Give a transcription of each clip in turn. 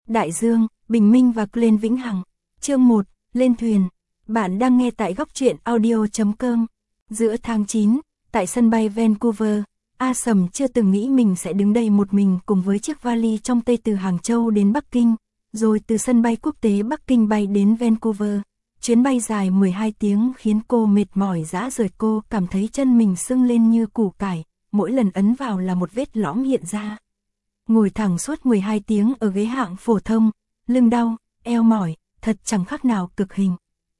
Đại Dương, Bình Minh và Glenn Vĩnh Hằng. Chương 1, lên thuyền. Bạn đang nghe tại góc truyện audio.com. Giữa tháng 9, tại sân bay Vancouver, A Sầm chưa từng nghĩ mình sẽ đứng đây một mình cùng với chiếc vali trong tay từ Hàng Châu đến Bắc Kinh, rồi từ sân bay quốc tế Bắc Kinh bay đến Vancouver. Chuyến bay dài 12 tiếng khiến cô mệt mỏi rã rời, cô cảm thấy chân mình sưng lên như củ cải, mỗi lần ấn vào là một vết lõm hiện ra. Ngồi thẳng suốt 12 tiếng ở ghế hạng phổ thông, lưng đau, eo mỏi, thật chẳng khác nào cực hình.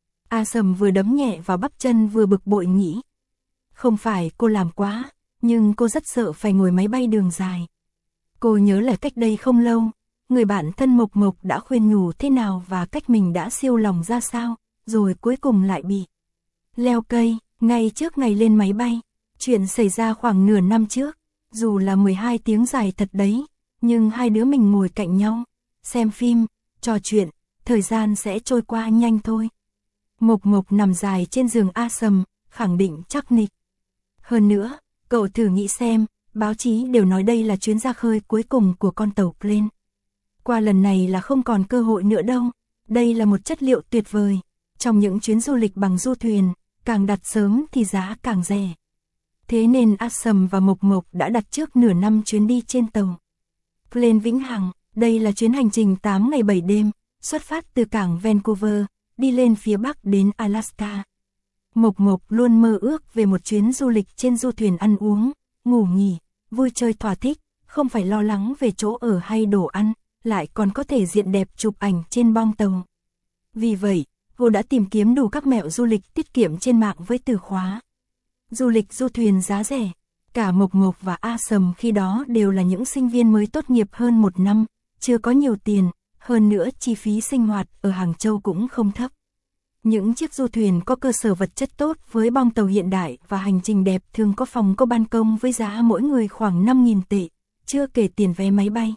A Sầm vừa đấm nhẹ vào bắp chân vừa bực bội nghĩ. Không phải cô làm quá, nhưng cô rất sợ phải ngồi máy bay đường dài. Cô nhớ là cách đây không lâu, người bạn thân Mộc Mộc đã khuyên nhủ thế nào và cách mình đã siêu lòng ra sao, rồi cuối cùng lại bị leo cây, ngay trước ngày lên máy bay. Chuyện xảy ra khoảng nửa năm trước, dù là 12 tiếng dài thật đấy, nhưng hai đứa mình ngồi cạnh nhau, xem phim, trò chuyện, thời gian sẽ trôi qua nhanh thôi. Mộc Mộc nằm dài trên giường A Sầm, khẳng định chắc nịch. Hơn nữa, cậu thử nghĩ xem, báo chí đều nói đây là chuyến ra khơi cuối cùng của con tàu Glenn. Qua lần này là không còn cơ hội nữa đâu, đây là một chất liệu tuyệt vời. Trong những chuyến du lịch bằng du thuyền, càng đặt sớm thì giá càng rẻ. Thế nên A Sầm và Mộc Mộc đã đặt trước nửa năm chuyến đi trên tàu Glenn Vĩnh Hằng. Đây là chuyến hành trình 8 ngày 7 đêm, xuất phát từ cảng Vancouver, đi lên phía Bắc đến Alaska. Mộc Mộc luôn mơ ước về một chuyến du lịch trên du thuyền, ăn uống, ngủ nghỉ, vui chơi thỏa thích, không phải lo lắng về chỗ ở hay đồ ăn, lại còn có thể diện đẹp chụp ảnh trên bong tàu. Vì vậy, cô đã tìm kiếm đủ các mẹo du lịch tiết kiệm trên mạng với từ khóa du lịch du thuyền giá rẻ. Cả Mộc Mộc và A Sầm khi đó đều là những sinh viên mới tốt nghiệp hơn một năm, chưa có nhiều tiền, hơn nữa chi phí sinh hoạt ở Hàng Châu cũng không thấp. Những chiếc du thuyền có cơ sở vật chất tốt với bong tàu hiện đại và hành trình đẹp thường có phòng có ban công với giá mỗi người khoảng 5.000 tệ, chưa kể tiền vé máy bay.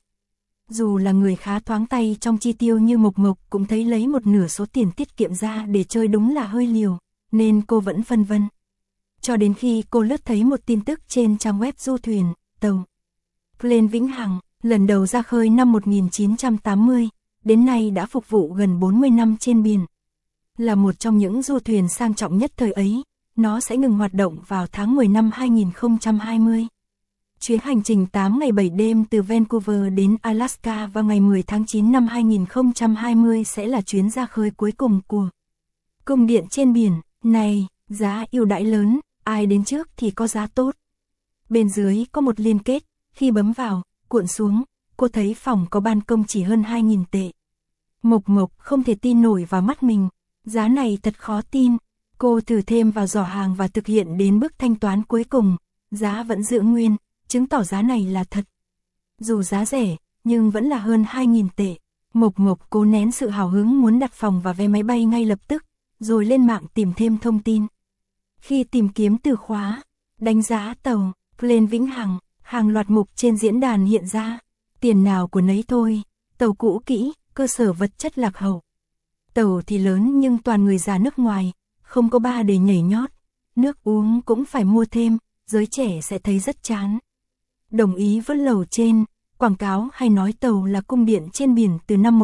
Dù là người khá thoáng tay trong chi tiêu như Mộc Mộc cũng thấy lấy một nửa số tiền tiết kiệm ra để chơi đúng là hơi liều, nên cô vẫn phân vân. Cho đến khi cô lướt thấy một tin tức trên trang web du thuyền, tàu Glenn Vĩnh Hằng, lần đầu ra khơi năm 1980, đến nay đã phục vụ gần 40 năm trên biển. Là một trong những du thuyền sang trọng nhất thời ấy, nó sẽ ngừng hoạt động vào tháng 10 năm 2020. Chuyến hành trình 8 ngày 7 đêm từ Vancouver đến Alaska vào ngày 10 tháng 9 năm 2020 sẽ là chuyến ra khơi cuối cùng của cung điện trên biển. Này, giá ưu đãi lớn, ai đến trước thì có giá tốt. Bên dưới có một liên kết, khi bấm vào, cuộn xuống, cô thấy phòng có ban công chỉ hơn 2.000 tệ. Mộc Mộc không thể tin nổi vào mắt mình, giá này thật khó tin. Cô thử thêm vào giỏ hàng và thực hiện đến bước thanh toán cuối cùng, giá vẫn giữ nguyên, chứng tỏ giá này là thật. Dù giá rẻ, nhưng vẫn là hơn 2.000 tệ. Mộc Mộc cố nén sự hào hứng muốn đặt phòng và vé máy bay ngay lập tức, rồi lên mạng tìm thêm thông tin. Khi tìm kiếm từ khóa đánh giá tàu Glenn Vĩnh Hằng, hàng loạt mục trên diễn đàn hiện ra. Tiền nào của nấy thôi, tàu cũ kỹ, cơ sở vật chất lạc hậu. Tàu thì lớn nhưng toàn người già nước ngoài, không có bar để nhảy nhót. Nước uống cũng phải mua thêm, giới trẻ sẽ thấy rất chán. Đồng ý với lầu trên, quảng cáo hay nói tàu là cung điện trên biển từ năm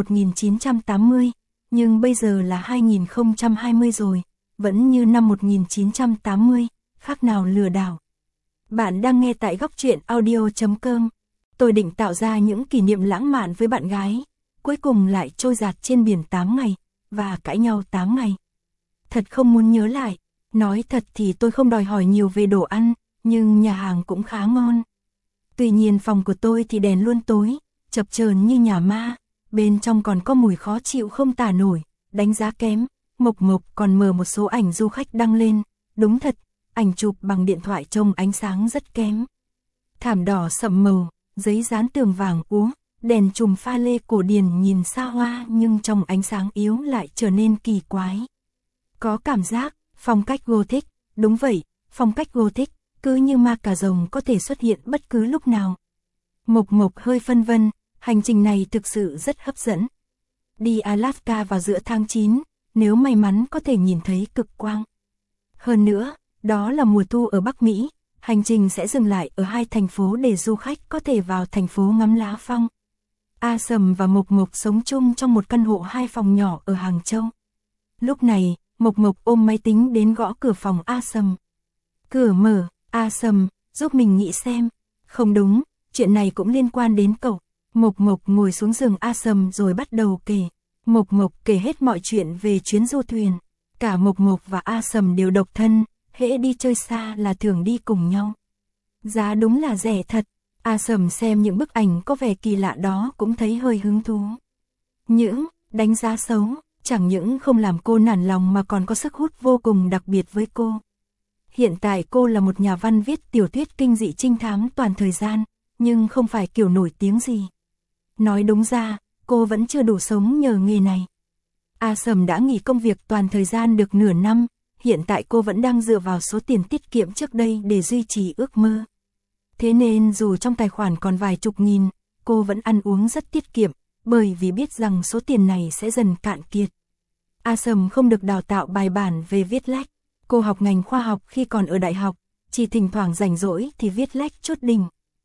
1980, nhưng bây giờ là 2020 rồi, vẫn như năm 1980, khác nào lừa đảo. Bạn đang nghe tại góc truyện audio.com. Tôi định tạo ra những kỷ niệm lãng mạn với bạn gái, cuối cùng lại trôi dạt trên biển 8 ngày, và cãi nhau 8 ngày. Thật không muốn nhớ lại, nói thật thì tôi không đòi hỏi nhiều về đồ ăn, nhưng nhà hàng cũng khá ngon. Tuy nhiên phòng của tôi thì đèn luôn tối, chập chờn như nhà ma, bên trong còn có mùi khó chịu không tả nổi, đánh giá kém. Mộc Mộc còn mở một số ảnh du khách đăng lên, đúng thật, ảnh chụp bằng điện thoại trông ánh sáng rất kém. Thảm đỏ sậm màu, giấy dán tường vàng úa, đèn chùm pha lê cổ điển nhìn xa hoa nhưng trong ánh sáng yếu lại trở nên kỳ quái. Có cảm giác, phong cách Gothic, đúng vậy, phong cách Gothic, cứ như ma cà rồng có thể xuất hiện bất cứ lúc nào. Mộc Mộc hơi phân vân, hành trình này thực sự rất hấp dẫn. Đi Alaska vào giữa tháng 9, nếu may mắn có thể nhìn thấy cực quang. Hơn nữa, đó là mùa thu ở Bắc Mỹ, hành trình sẽ dừng lại ở 2 thành phố để du khách có thể vào thành phố ngắm lá phong. A Sầm và Mộc Mộc sống chung trong một căn hộ 2 phòng nhỏ ở Hàng Châu. Lúc này, Mộc Mộc ôm máy tính đến gõ cửa phòng A Sầm. Cửa mở, A Sầm, giúp mình nghĩ xem. Không đúng, chuyện này cũng liên quan đến cậu. Mộc Mộc ngồi xuống giường A Sầm rồi bắt đầu kể. Mộc Mộc kể hết mọi chuyện về chuyến du thuyền. Cả Mộc Mộc và A Sầm đều độc thân, hễ đi chơi xa là thường đi cùng nhau. Giá đúng là rẻ thật. A Sầm xem những bức ảnh có vẻ kỳ lạ đó cũng thấy hơi hứng thú. Những đánh giá xấu, chẳng những không làm cô nản lòng mà còn có sức hút vô cùng đặc biệt với cô. Hiện tại cô là một nhà văn viết tiểu thuyết kinh dị trinh thám toàn thời gian, nhưng không phải kiểu nổi tiếng gì. Nói đúng ra, cô vẫn chưa đủ sống nhờ nghề này. A Sầm đã nghỉ công việc toàn thời gian được nửa năm, hiện tại cô vẫn đang dựa vào số tiền tiết kiệm trước đây để duy trì ước mơ. Thế nên dù trong tài khoản còn vài chục nghìn, cô vẫn ăn uống rất tiết kiệm, bởi vì biết rằng số tiền này sẽ dần cạn kiệt. A Sầm không được đào tạo bài bản về viết lách. Cô học ngành khoa học khi còn ở đại học, chỉ thỉnh thoảng rảnh rỗi thì viết lách chốt đỉnh.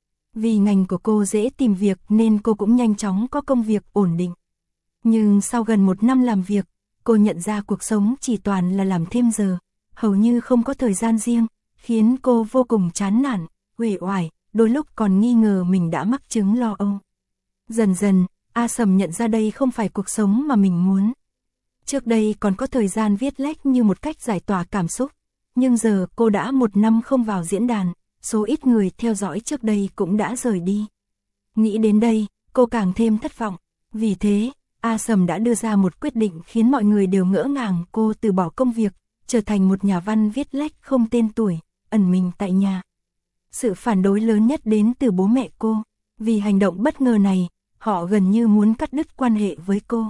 Vì ngành của cô dễ tìm việc nên cô cũng nhanh chóng có công việc ổn định. Nhưng sau gần 1 năm làm việc, cô nhận ra cuộc sống chỉ toàn là làm thêm giờ, hầu như không có thời gian riêng, khiến cô vô cùng chán nản, uể oải, đôi lúc còn nghi ngờ mình đã mắc chứng lo âu. Dần dần, A Sầm nhận ra đây không phải cuộc sống mà mình muốn. Trước đây còn có thời gian viết lách như một cách giải tỏa cảm xúc, nhưng giờ cô đã 1 năm không vào diễn đàn, số ít người theo dõi trước đây cũng đã rời đi. Nghĩ đến đây, cô càng thêm thất vọng, vì thế, A Sầm đã đưa ra một quyết định khiến mọi người đều ngỡ ngàng. Cô từ bỏ công việc, trở thành một nhà văn viết lách không tên tuổi, ẩn mình tại nhà. Sự phản đối lớn nhất đến từ bố mẹ cô, vì hành động bất ngờ này, họ gần như muốn cắt đứt quan hệ với cô.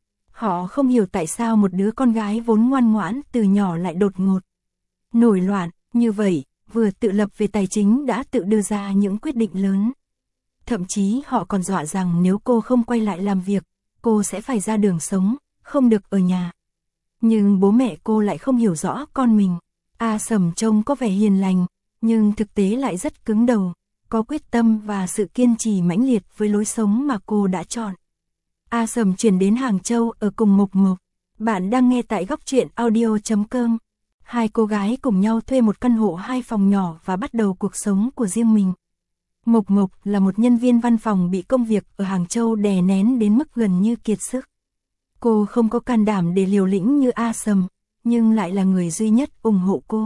Họ không hiểu tại sao một đứa con gái vốn ngoan ngoãn từ nhỏ lại đột ngột nổi loạn, như vậy, vừa tự lập về tài chính đã tự đưa ra những quyết định lớn. Thậm chí họ còn dọa rằng nếu cô không quay lại làm việc, cô sẽ phải ra đường sống, không được ở nhà. Nhưng bố mẹ cô lại không hiểu rõ con mình. A Sầm trông có vẻ hiền lành, nhưng thực tế lại rất cứng đầu, có quyết tâm và sự kiên trì mãnh liệt với lối sống mà cô đã chọn. A Sầm chuyển đến Hàng Châu ở cùng Mộc Mộc. Bạn đang nghe tại Góc Truyện Audio.com. Hai cô gái cùng nhau thuê một căn hộ 2 phòng nhỏ và bắt đầu cuộc sống của riêng mình. Mộc Mộc là một nhân viên văn phòng bị công việc ở Hàng Châu đè nén đến mức gần như kiệt sức. Cô không có can đảm để liều lĩnh như A Sầm, nhưng lại là người duy nhất ủng hộ cô.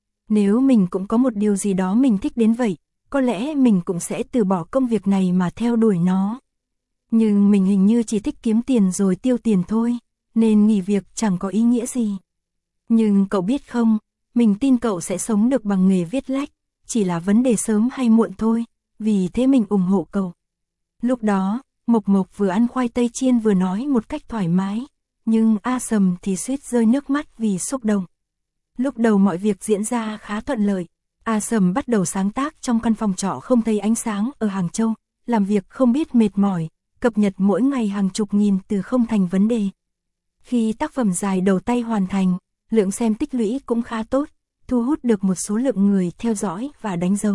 Nếu mình cũng có một điều gì đó mình thích đến vậy, có lẽ mình cũng sẽ từ bỏ công việc này mà theo đuổi nó. Nhưng mình hình như chỉ thích kiếm tiền rồi tiêu tiền thôi, nên nghỉ việc chẳng có ý nghĩa gì. Nhưng cậu biết không, mình tin cậu sẽ sống được bằng nghề viết lách, chỉ là vấn đề sớm hay muộn thôi, vì thế mình ủng hộ cậu. Lúc đó, Mộc Mộc vừa ăn khoai tây chiên vừa nói một cách thoải mái, nhưng A Sầm thì suýt rơi nước mắt vì xúc động. Lúc đầu mọi việc diễn ra khá thuận lợi, A Sầm bắt đầu sáng tác trong căn phòng trọ không thấy ánh sáng ở Hàng Châu, làm việc không biết mệt mỏi, cập nhật mỗi ngày hàng chục nghìn từ không thành vấn đề. Khi tác phẩm dài đầu tay hoàn thành, lượng xem tích lũy cũng khá tốt, thu hút được một số lượng người theo dõi và đánh dấu.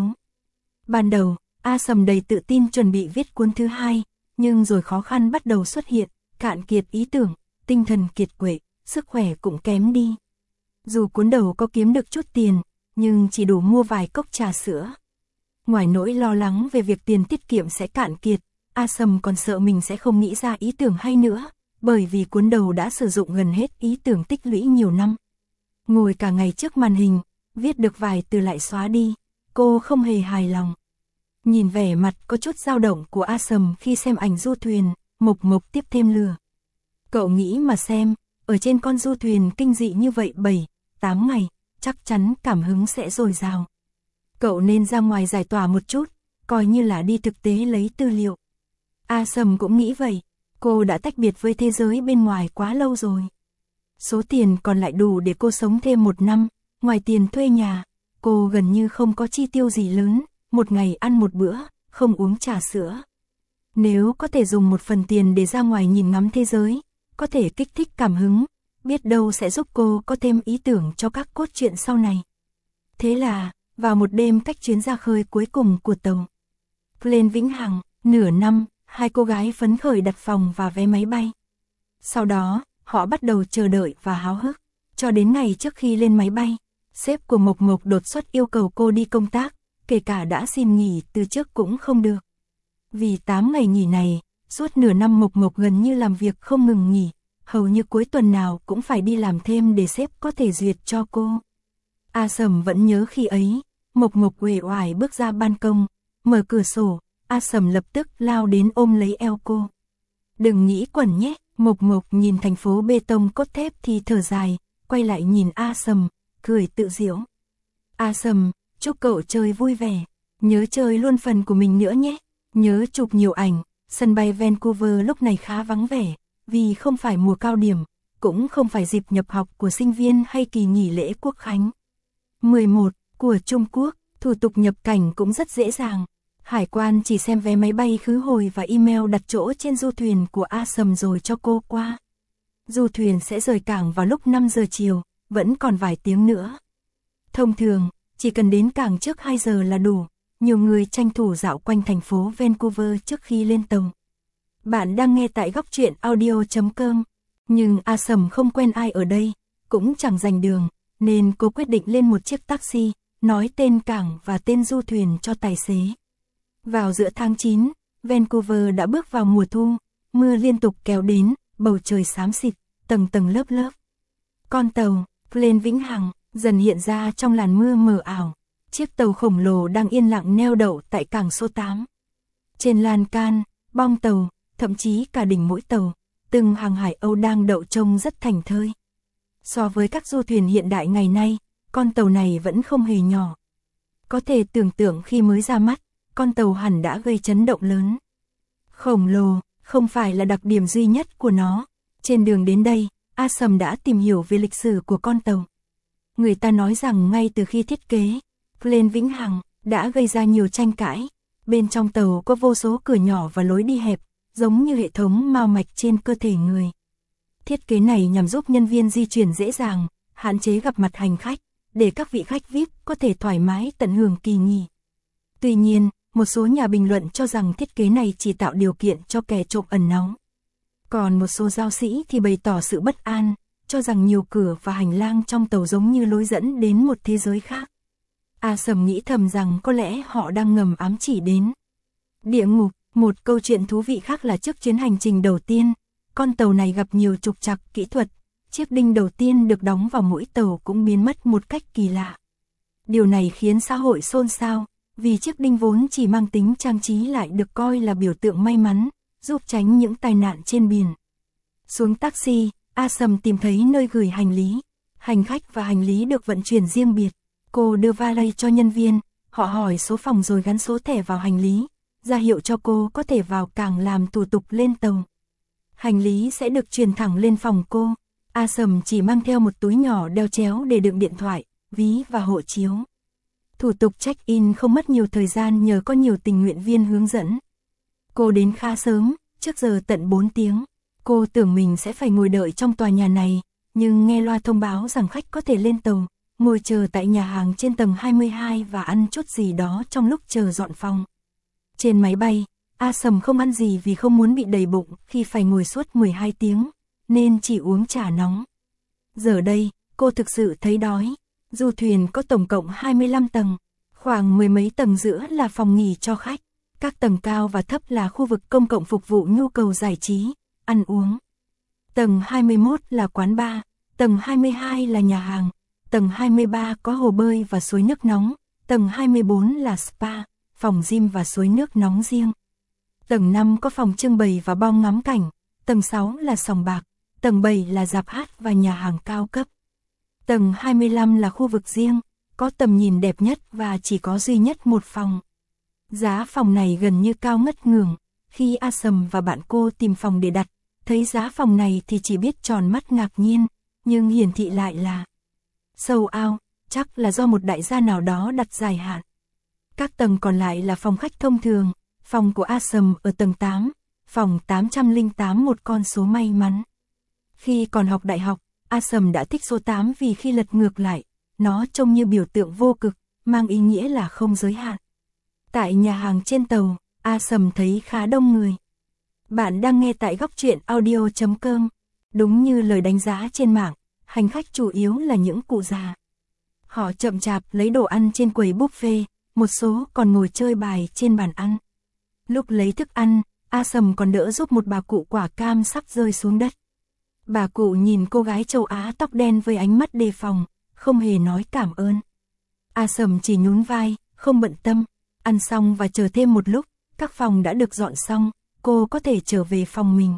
Ban đầu, A Sầm đầy tự tin chuẩn bị viết cuốn thứ 2, nhưng rồi khó khăn bắt đầu xuất hiện, cạn kiệt ý tưởng, tinh thần kiệt quệ, sức khỏe cũng kém đi. Dù cuốn đầu có kiếm được chút tiền, nhưng chỉ đủ mua vài cốc trà sữa. Ngoài nỗi lo lắng về việc tiền tiết kiệm sẽ cạn kiệt, A Sầm còn sợ mình sẽ không nghĩ ra ý tưởng hay nữa, bởi vì cuốn đầu đã sử dụng gần hết ý tưởng tích lũy nhiều năm. Ngồi cả ngày trước màn hình, viết được vài từ lại xóa đi, cô không hề hài lòng. Nhìn vẻ mặt có chút dao động của A Sầm khi xem ảnh du thuyền, Mộc Mộc tiếp thêm lửa. Cậu nghĩ mà xem, ở trên con du thuyền kinh dị như vậy 7-8 ngày, chắc chắn cảm hứng sẽ dồi dào. Cậu nên ra ngoài giải tỏa một chút, coi như là đi thực tế lấy tư liệu. A Sầm cũng nghĩ vậy, cô đã tách biệt với thế giới bên ngoài quá lâu rồi. Số tiền còn lại đủ để cô sống thêm 1 năm, ngoài tiền thuê nhà, cô gần như không có chi tiêu gì lớn, một ngày ăn một bữa, không uống trà sữa. Nếu có thể dùng một phần tiền để ra ngoài nhìn ngắm thế giới, có thể kích thích cảm hứng, biết đâu sẽ giúp cô có thêm ý tưởng cho các cốt truyện sau này. Thế là, vào một đêm cách chuyến ra khơi cuối cùng của tàu lên Vĩnh Hằng, nửa năm, Hai cô gái phấn khởi đặt phòng và vé máy bay. Sau đó, họ bắt đầu chờ đợi và háo hức. Cho đến ngày trước khi lên máy bay, sếp của Mộc Mộc đột xuất yêu cầu cô đi công tác, kể cả đã xin nghỉ từ trước cũng không được. Vì 8 ngày nghỉ này, suốt nửa năm Mộc Mộc gần như làm việc không ngừng nghỉ, hầu như cuối tuần nào cũng phải đi làm thêm để sếp có thể duyệt cho cô. A Sầm vẫn nhớ khi ấy, Mộc Mộc uể oải bước ra ban công, mở cửa sổ, A Sầm lập tức lao đến ôm lấy eo cô. Đừng nghĩ quẩn nhé, Mộc Mộc nhìn thành phố bê tông cốt thép thì thở dài, quay lại nhìn A Sầm, cười tự giễu. A Sầm, chúc cậu chơi vui vẻ, nhớ chơi luôn phần của mình nữa nhé, nhớ chụp nhiều ảnh. Sân bay Vancouver lúc này khá vắng vẻ, vì không phải mùa cao điểm, cũng không phải dịp nhập học của sinh viên hay kỳ nghỉ lễ quốc khánh. 11. Của Trung Quốc, thủ tục nhập cảnh cũng rất dễ dàng. Hải quan chỉ xem vé máy bay khứ hồi và email đặt chỗ trên du thuyền của A Sầm rồi cho cô qua. Du thuyền sẽ rời cảng vào lúc 5 giờ chiều, vẫn còn vài tiếng nữa. Thông thường, chỉ cần đến cảng trước 2 giờ là đủ. Nhiều người tranh thủ dạo quanh thành phố Vancouver trước khi lên tàu. Bạn đang nghe tại góc truyện audio.com. Nhưng A Sầm không quen ai ở đây, cũng chẳng rành đường, nên cô quyết định lên một chiếc taxi, nói tên cảng và tên du thuyền cho tài xế. Vào giữa tháng 9, Vancouver đã bước vào mùa thu, mưa liên tục kéo đến, bầu trời xám xịt, tầng tầng lớp lớp. Con tàu, Glen Vĩnh Hằng, dần hiện ra trong làn mưa mờ ảo. Chiếc tàu khổng lồ đang yên lặng neo đậu tại cảng số 8. Trên lan can, bong tàu, thậm chí cả đỉnh mũi tàu, từng hàng hải âu đang đậu trông rất thành thơi. So với các du thuyền hiện đại ngày nay, con tàu này vẫn không hề nhỏ. Có thể tưởng tượng khi mới ra mắt, con tàu hẳn đã gây chấn động lớn. Khổng lồ, không phải là đặc điểm duy nhất của nó. Trên đường đến đây, A Sầm đã tìm hiểu về lịch sử của con tàu. Người ta nói rằng ngay từ khi thiết kế, Glen Vĩnh Hằng đã gây ra nhiều tranh cãi. Bên trong tàu có vô số cửa nhỏ và lối đi hẹp, giống như hệ thống mao mạch trên cơ thể người. Thiết kế này nhằm giúp nhân viên di chuyển dễ dàng, hạn chế gặp mặt hành khách, để các vị khách VIP có thể thoải mái tận hưởng kỳ nghỉ. Tuy nhiên, một số nhà bình luận cho rằng thiết kế này chỉ tạo điều kiện cho kẻ trộm ẩn náu. Còn một số giáo sĩ thì bày tỏ sự bất an, cho rằng nhiều cửa và hành lang trong tàu giống như lối dẫn đến một thế giới khác. A Sầm nghĩ thầm rằng có lẽ họ đang ngầm ám chỉ đến địa ngục. Một câu chuyện thú vị khác là trước chuyến hành trình đầu tiên, con tàu này gặp nhiều trục trặc kỹ thuật, chiếc đinh đầu tiên được đóng vào mũi tàu cũng biến mất một cách kỳ lạ. Điều này khiến xã hội xôn xao, vì chiếc đinh vốn chỉ mang tính trang trí lại được coi là biểu tượng may mắn, giúp tránh những tai nạn trên biển. Xuống taxi, A Sầm tìm thấy nơi gửi hành lý. Hành khách và hành lý được vận chuyển riêng biệt. Cô đưa vali cho nhân viên, họ hỏi số phòng rồi gắn số thẻ vào hành lý, ra hiệu cho cô có thể vào cảng làm thủ tục lên tàu. Hành lý sẽ được chuyển thẳng lên phòng cô. A Sầm chỉ mang theo một túi nhỏ đeo chéo để đựng điện thoại, ví và hộ chiếu. Thủ tục check-in không mất nhiều thời gian nhờ có nhiều tình nguyện viên hướng dẫn. Cô đến khá sớm, trước giờ tận 4 tiếng. Cô tưởng mình sẽ phải ngồi đợi trong tòa nhà này, nhưng nghe loa thông báo rằng khách có thể lên tàu, ngồi chờ tại nhà hàng trên tầng 22 và ăn chút gì đó trong lúc chờ dọn phòng. Trên máy bay, A Sầm không ăn gì vì không muốn bị đầy bụng khi phải ngồi suốt 12 tiếng, nên chỉ uống trà nóng. Giờ đây, cô thực sự thấy đói. Du thuyền có tổng cộng 25 tầng, khoảng mười mấy tầng giữa là phòng nghỉ cho khách. Các tầng cao và thấp là khu vực công cộng phục vụ nhu cầu giải trí, ăn uống. Tầng 21 là quán bar, tầng 22 là nhà hàng, tầng 23 có hồ bơi và suối nước nóng, tầng 24 là spa, phòng gym và suối nước nóng riêng. Tầng 5 có phòng trưng bày và bong ngắm cảnh, tầng 6 là sòng bạc, tầng 7 là rạp hát và nhà hàng cao cấp. Tầng 25 là khu vực riêng, có tầm nhìn đẹp nhất và chỉ có duy nhất một phòng. Giá phòng này gần như cao ngất ngưởng. Khi A Sầm và bạn cô tìm phòng để đặt, thấy giá phòng này thì chỉ biết tròn mắt ngạc nhiên, nhưng hiển thị lại là sold out, chắc là do một đại gia nào đó đặt dài hạn. Các tầng còn lại là phòng khách thông thường, phòng của A Sầm ở tầng 8, phòng 808 một con số may mắn. Khi còn học đại học, A Sầm đã thích số 8 vì khi lật ngược lại, nó trông như biểu tượng vô cực, mang ý nghĩa là không giới hạn. Tại nhà hàng trên tàu, A Sầm thấy khá đông người. Bạn đang nghe tại góc truyện audio.com. Đúng như lời đánh giá trên mạng, hành khách chủ yếu là những cụ già. Họ chậm chạp lấy đồ ăn trên quầy buffet, một số còn ngồi chơi bài trên bàn ăn. Lúc lấy thức ăn, A Sầm còn đỡ giúp một bà cụ quả cam sắp rơi xuống đất. Bà cụ nhìn cô gái châu Á tóc đen với ánh mắt đề phòng, không hề nói cảm ơn. A Sầm chỉ nhún vai, không bận tâm. Ăn xong và chờ thêm một lúc, các phòng đã được dọn xong, cô có thể trở về phòng mình.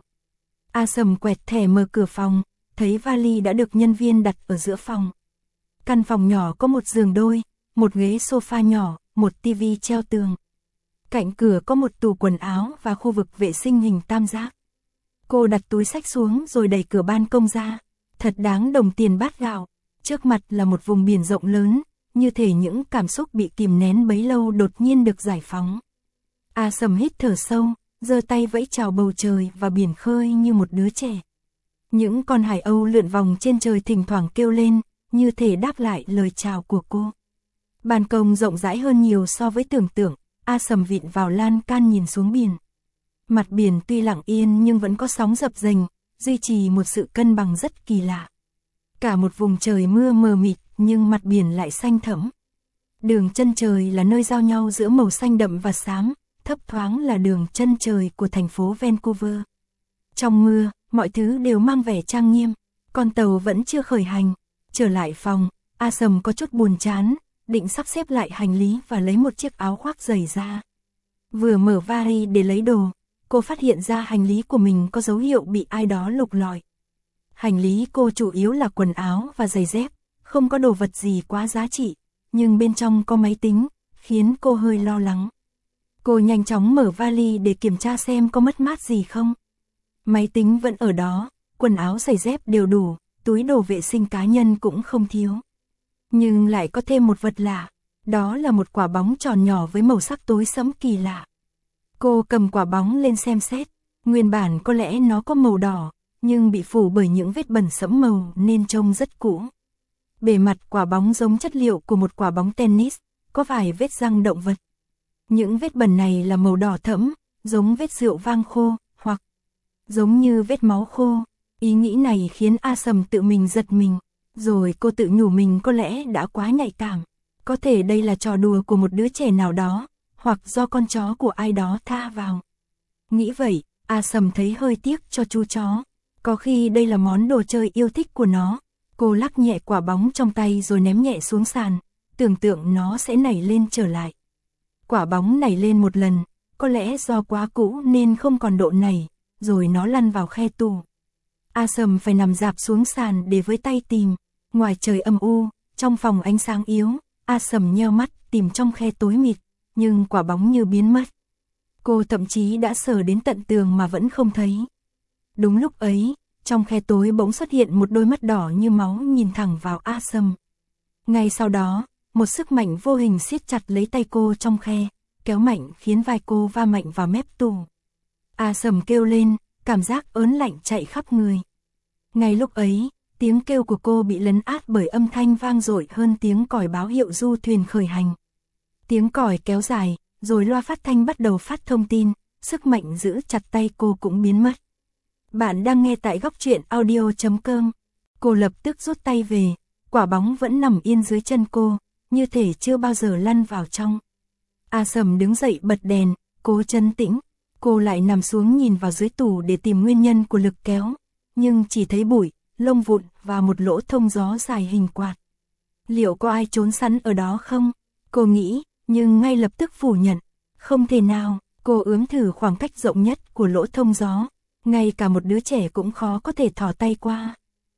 A Sầm quẹt thẻ mở cửa phòng, thấy vali đã được nhân viên đặt ở giữa phòng. Căn phòng nhỏ có một giường đôi, một ghế sofa nhỏ, một tivi treo tường. Cạnh cửa có một tủ quần áo và khu vực vệ sinh hình tam giác. Cô đặt túi xách xuống rồi đẩy cửa ban công ra. Thật đáng đồng tiền bát gạo. Trước mặt là một vùng biển rộng lớn, như thể những cảm xúc bị kìm nén bấy lâu đột nhiên được giải phóng. A Sầm hít thở sâu, giơ tay vẫy chào bầu trời và biển khơi như một đứa trẻ. Những con hải âu lượn vòng trên trời thỉnh thoảng kêu lên, như thể đáp lại lời chào của cô. Ban công rộng rãi hơn nhiều so với tưởng tượng, A Sầm vịn vào lan can nhìn xuống biển. Mặt biển tuy lặng yên nhưng vẫn có sóng dập dềnh, duy trì một sự cân bằng rất kỳ lạ. Cả một vùng trời mưa mờ mịt nhưng mặt biển lại xanh thẫm. Đường chân trời là nơi giao nhau giữa màu xanh đậm và xám, thấp thoáng là đường chân trời của thành phố Vancouver. Trong mưa, mọi thứ đều mang vẻ trang nghiêm, con tàu vẫn chưa khởi hành. Trở lại phòng, A Sầm có chút buồn chán, định sắp xếp lại hành lý và lấy một chiếc áo khoác dày ra. Vừa mở vali để lấy đồ, cô phát hiện ra hành lý của mình có dấu hiệu bị ai đó lục lọi. Hành lý cô chủ yếu là quần áo và giày dép, không có đồ vật gì quá giá trị, nhưng bên trong có máy tính, khiến cô hơi lo lắng. Cô nhanh chóng mở vali để kiểm tra xem có mất mát gì không. Máy tính vẫn ở đó, quần áo giày dép đều đủ, túi đồ vệ sinh cá nhân cũng không thiếu. Nhưng lại có thêm một vật lạ, đó là một quả bóng tròn nhỏ với màu sắc tối sẫm kỳ lạ. Cô cầm quả bóng lên xem xét, nguyên bản có lẽ nó có màu đỏ, nhưng bị phủ bởi những vết bẩn sẫm màu nên trông rất cũ. Bề mặt quả bóng giống chất liệu của một quả bóng tennis, có vài vết răng động vật. Những vết bẩn này là màu đỏ thẫm, giống vết rượu vang khô, hoặc giống như vết máu khô. Ý nghĩ này khiến A Sầm tự mình giật mình, rồi cô tự nhủ mình có lẽ đã quá nhạy cảm. Có thể đây là trò đùa của một đứa trẻ nào đó, hoặc do con chó của ai đó tha vào. Nghĩ vậy, A Sầm thấy hơi tiếc cho chú chó. Có khi đây là món đồ chơi yêu thích của nó. Cô lắc nhẹ quả bóng trong tay rồi ném nhẹ xuống sàn, tưởng tượng nó sẽ nảy lên trở lại. Quả bóng nảy lên một lần, có lẽ do quá cũ nên không còn độ nảy, rồi nó lăn vào khe tủ. A Sầm phải nằm rạp xuống sàn để với tay tìm. Ngoài trời âm u, trong phòng ánh sáng yếu, A Sầm nheo mắt tìm trong khe tối mịt, nhưng quả bóng như biến mất. Cô thậm chí đã sờ đến tận tường mà vẫn không thấy. Đúng lúc ấy, trong khe tối bỗng xuất hiện một đôi mắt đỏ như máu nhìn thẳng vào A Sầm. Ngay sau đó, một sức mạnh vô hình siết chặt lấy tay cô trong khe, kéo mạnh khiến vai cô va mạnh vào mép tủ. A Sầm kêu lên, cảm giác ớn lạnh chạy khắp người. Ngay lúc ấy, tiếng kêu của cô bị lấn át bởi âm thanh vang dội hơn tiếng còi báo hiệu du thuyền khởi hành. Tiếng còi kéo dài, rồi loa phát thanh bắt đầu phát thông tin, sức mạnh giữ chặt tay cô cũng biến mất. Bạn đang nghe tại góc truyện audio.com. Cô lập tức rút tay về, quả bóng vẫn nằm yên dưới chân cô, như thể chưa bao giờ lăn vào trong. A Sầm đứng dậy bật đèn, cố trấn tĩnh. Cô lại nằm xuống nhìn vào dưới tủ để tìm nguyên nhân của lực kéo, nhưng chỉ thấy bụi, lông vụn và một lỗ thông gió dài hình quạt. Liệu có ai trốn sẵn ở đó không? Cô nghĩ, nhưng ngay lập tức phủ nhận. Không thể nào, cô ướm thử khoảng cách rộng nhất của lỗ thông gió, ngay cả một đứa trẻ cũng khó có thể thò tay qua.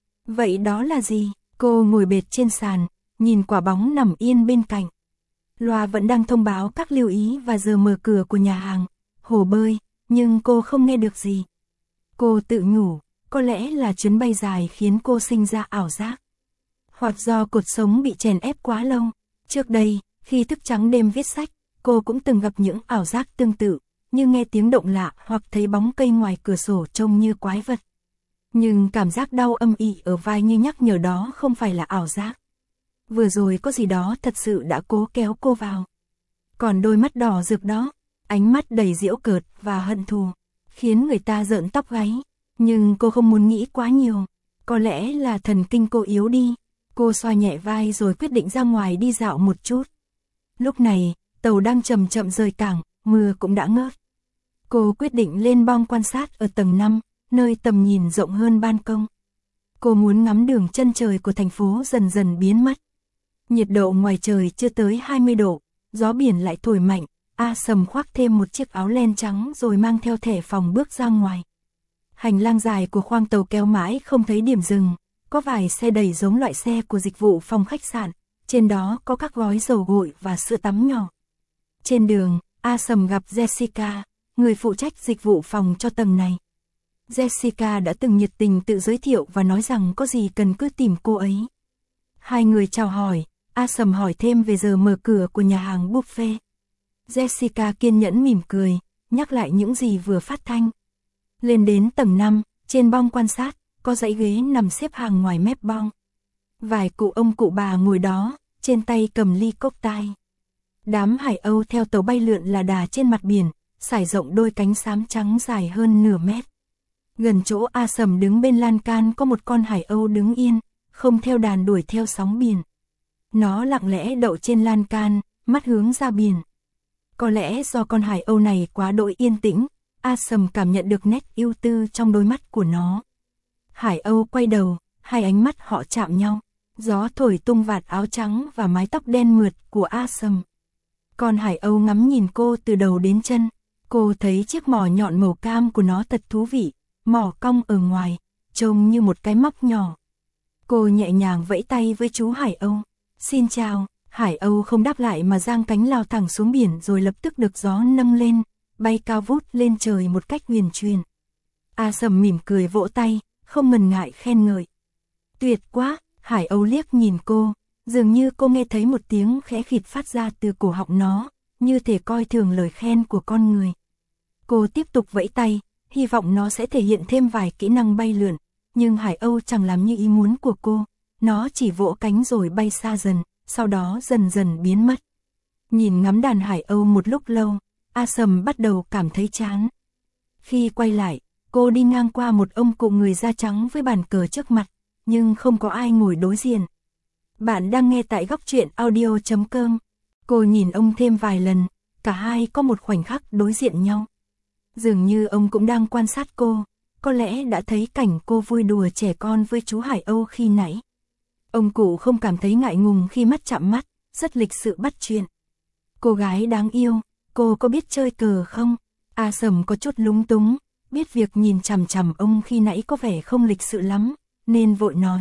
Vậy đó là gì? Cô ngồi bệt trên sàn, nhìn quả bóng nằm yên bên cạnh. Loa vẫn đang thông báo các lưu ý và giờ mở cửa của nhà hàng, hồ bơi, nhưng cô không nghe được gì. Cô tự nhủ, có lẽ là chuyến bay dài khiến cô sinh ra ảo giác. Hoặc do cột sống bị chèn ép quá lâu. Trước đây, khi thức trắng đêm viết sách, cô cũng từng gặp những ảo giác tương tự, như nghe tiếng động lạ hoặc thấy bóng cây ngoài cửa sổ trông như quái vật. Nhưng cảm giác đau âm ỉ ở vai như nhắc nhở đó không phải là ảo giác. Vừa rồi có gì đó thật sự đã cố kéo cô vào. Còn đôi mắt đỏ rực đó, ánh mắt đầy giễu cợt và hận thù, khiến người ta rợn tóc gáy. Nhưng cô không muốn nghĩ quá nhiều. Có lẽ là thần kinh cô yếu đi. Cô xoa nhẹ vai rồi quyết định ra ngoài đi dạo một chút. Lúc này, tàu đang chậm chậm rời cảng, mưa cũng đã ngớt. Cô quyết định lên bong quan sát ở tầng 5, nơi tầm nhìn rộng hơn ban công. Cô muốn ngắm đường chân trời của thành phố dần dần biến mất. Nhiệt độ ngoài trời chưa tới 20 độ, gió biển lại thổi mạnh. A Sầm khoác thêm một chiếc áo len trắng rồi mang theo thẻ phòng bước ra ngoài. Hành lang dài của khoang tàu kéo mãi không thấy điểm dừng, có vài xe đẩy giống loại xe của dịch vụ phòng khách sạn, trên đó có các gói dầu gội và sữa tắm nhỏ. Trên đường, A Sầm gặp Jessica, người phụ trách dịch vụ phòng cho tầng này. Jessica đã từng nhiệt tình tự giới thiệu và nói rằng có gì cần cứ tìm cô ấy. Hai người chào hỏi, A Sầm hỏi thêm về giờ mở cửa của nhà hàng buffet. Jessica kiên nhẫn mỉm cười, nhắc lại những gì vừa phát thanh. Lên đến tầng 5, trên bong quan sát, có dãy ghế nằm xếp hàng ngoài mép bong. Vài cụ ông cụ bà ngồi đó, trên tay cầm ly cốc tai. Đám hải âu theo tàu bay lượn là đà trên mặt biển, sải rộng đôi cánh xám trắng dài hơn nửa mét. Gần chỗ A Sầm đứng bên lan can có một con hải âu đứng yên, không theo đàn đuổi theo sóng biển. Nó lặng lẽ đậu trên lan can, mắt hướng ra biển. Có lẽ do con hải âu này quá đỗi yên tĩnh, A Sầm cảm nhận được nét ưu tư trong đôi mắt của nó. Hải âu quay đầu, hai ánh mắt họ chạm nhau. Gió thổi tung vạt áo trắng và mái tóc đen mượt của A Sầm. Con hải âu ngắm nhìn cô từ đầu đến chân. Cô thấy chiếc mỏ nhọn màu cam của nó thật thú vị, mỏ cong ở ngoài, trông như một cái móc nhỏ. Cô nhẹ nhàng vẫy tay với chú hải âu. Xin chào, hải âu không đáp lại mà giang cánh lao thẳng xuống biển rồi lập tức được gió nâng lên, bay cao vút lên trời một cách huyền truyền. A Sầm mỉm cười vỗ tay, không ngần ngại khen ngợi. Tuyệt quá, hải âu liếc nhìn cô, dường như cô nghe thấy một tiếng khẽ khịt phát ra từ cổ họng nó, như thể coi thường lời khen của con người. Cô tiếp tục vẫy tay, hy vọng nó sẽ thể hiện thêm vài kỹ năng bay lượn, nhưng hải âu chẳng làm như ý muốn của cô, nó chỉ vỗ cánh rồi bay xa dần, sau đó dần dần biến mất. Nhìn ngắm đàn hải âu một lúc lâu, A Sầm bắt đầu cảm thấy chán. Khi quay lại, cô đi ngang qua một ông cụ người da trắng với bàn cờ trước mặt, nhưng không có ai ngồi đối diện. Bạn đang nghe tại góc truyện audio.com. Cô nhìn ông thêm vài lần, cả hai có một khoảnh khắc đối diện nhau. Dường như ông cũng đang quan sát cô, có lẽ đã thấy cảnh cô vui đùa trẻ con với chú hải âu khi nãy. Ông cụ không cảm thấy ngại ngùng khi mắt chạm mắt, rất lịch sự bắt chuyện. Cô gái đáng yêu, cô có biết chơi cờ không? A Sầm có chút lúng túng, biết việc nhìn chằm chằm ông khi nãy có vẻ không lịch sự lắm, nên vội nói.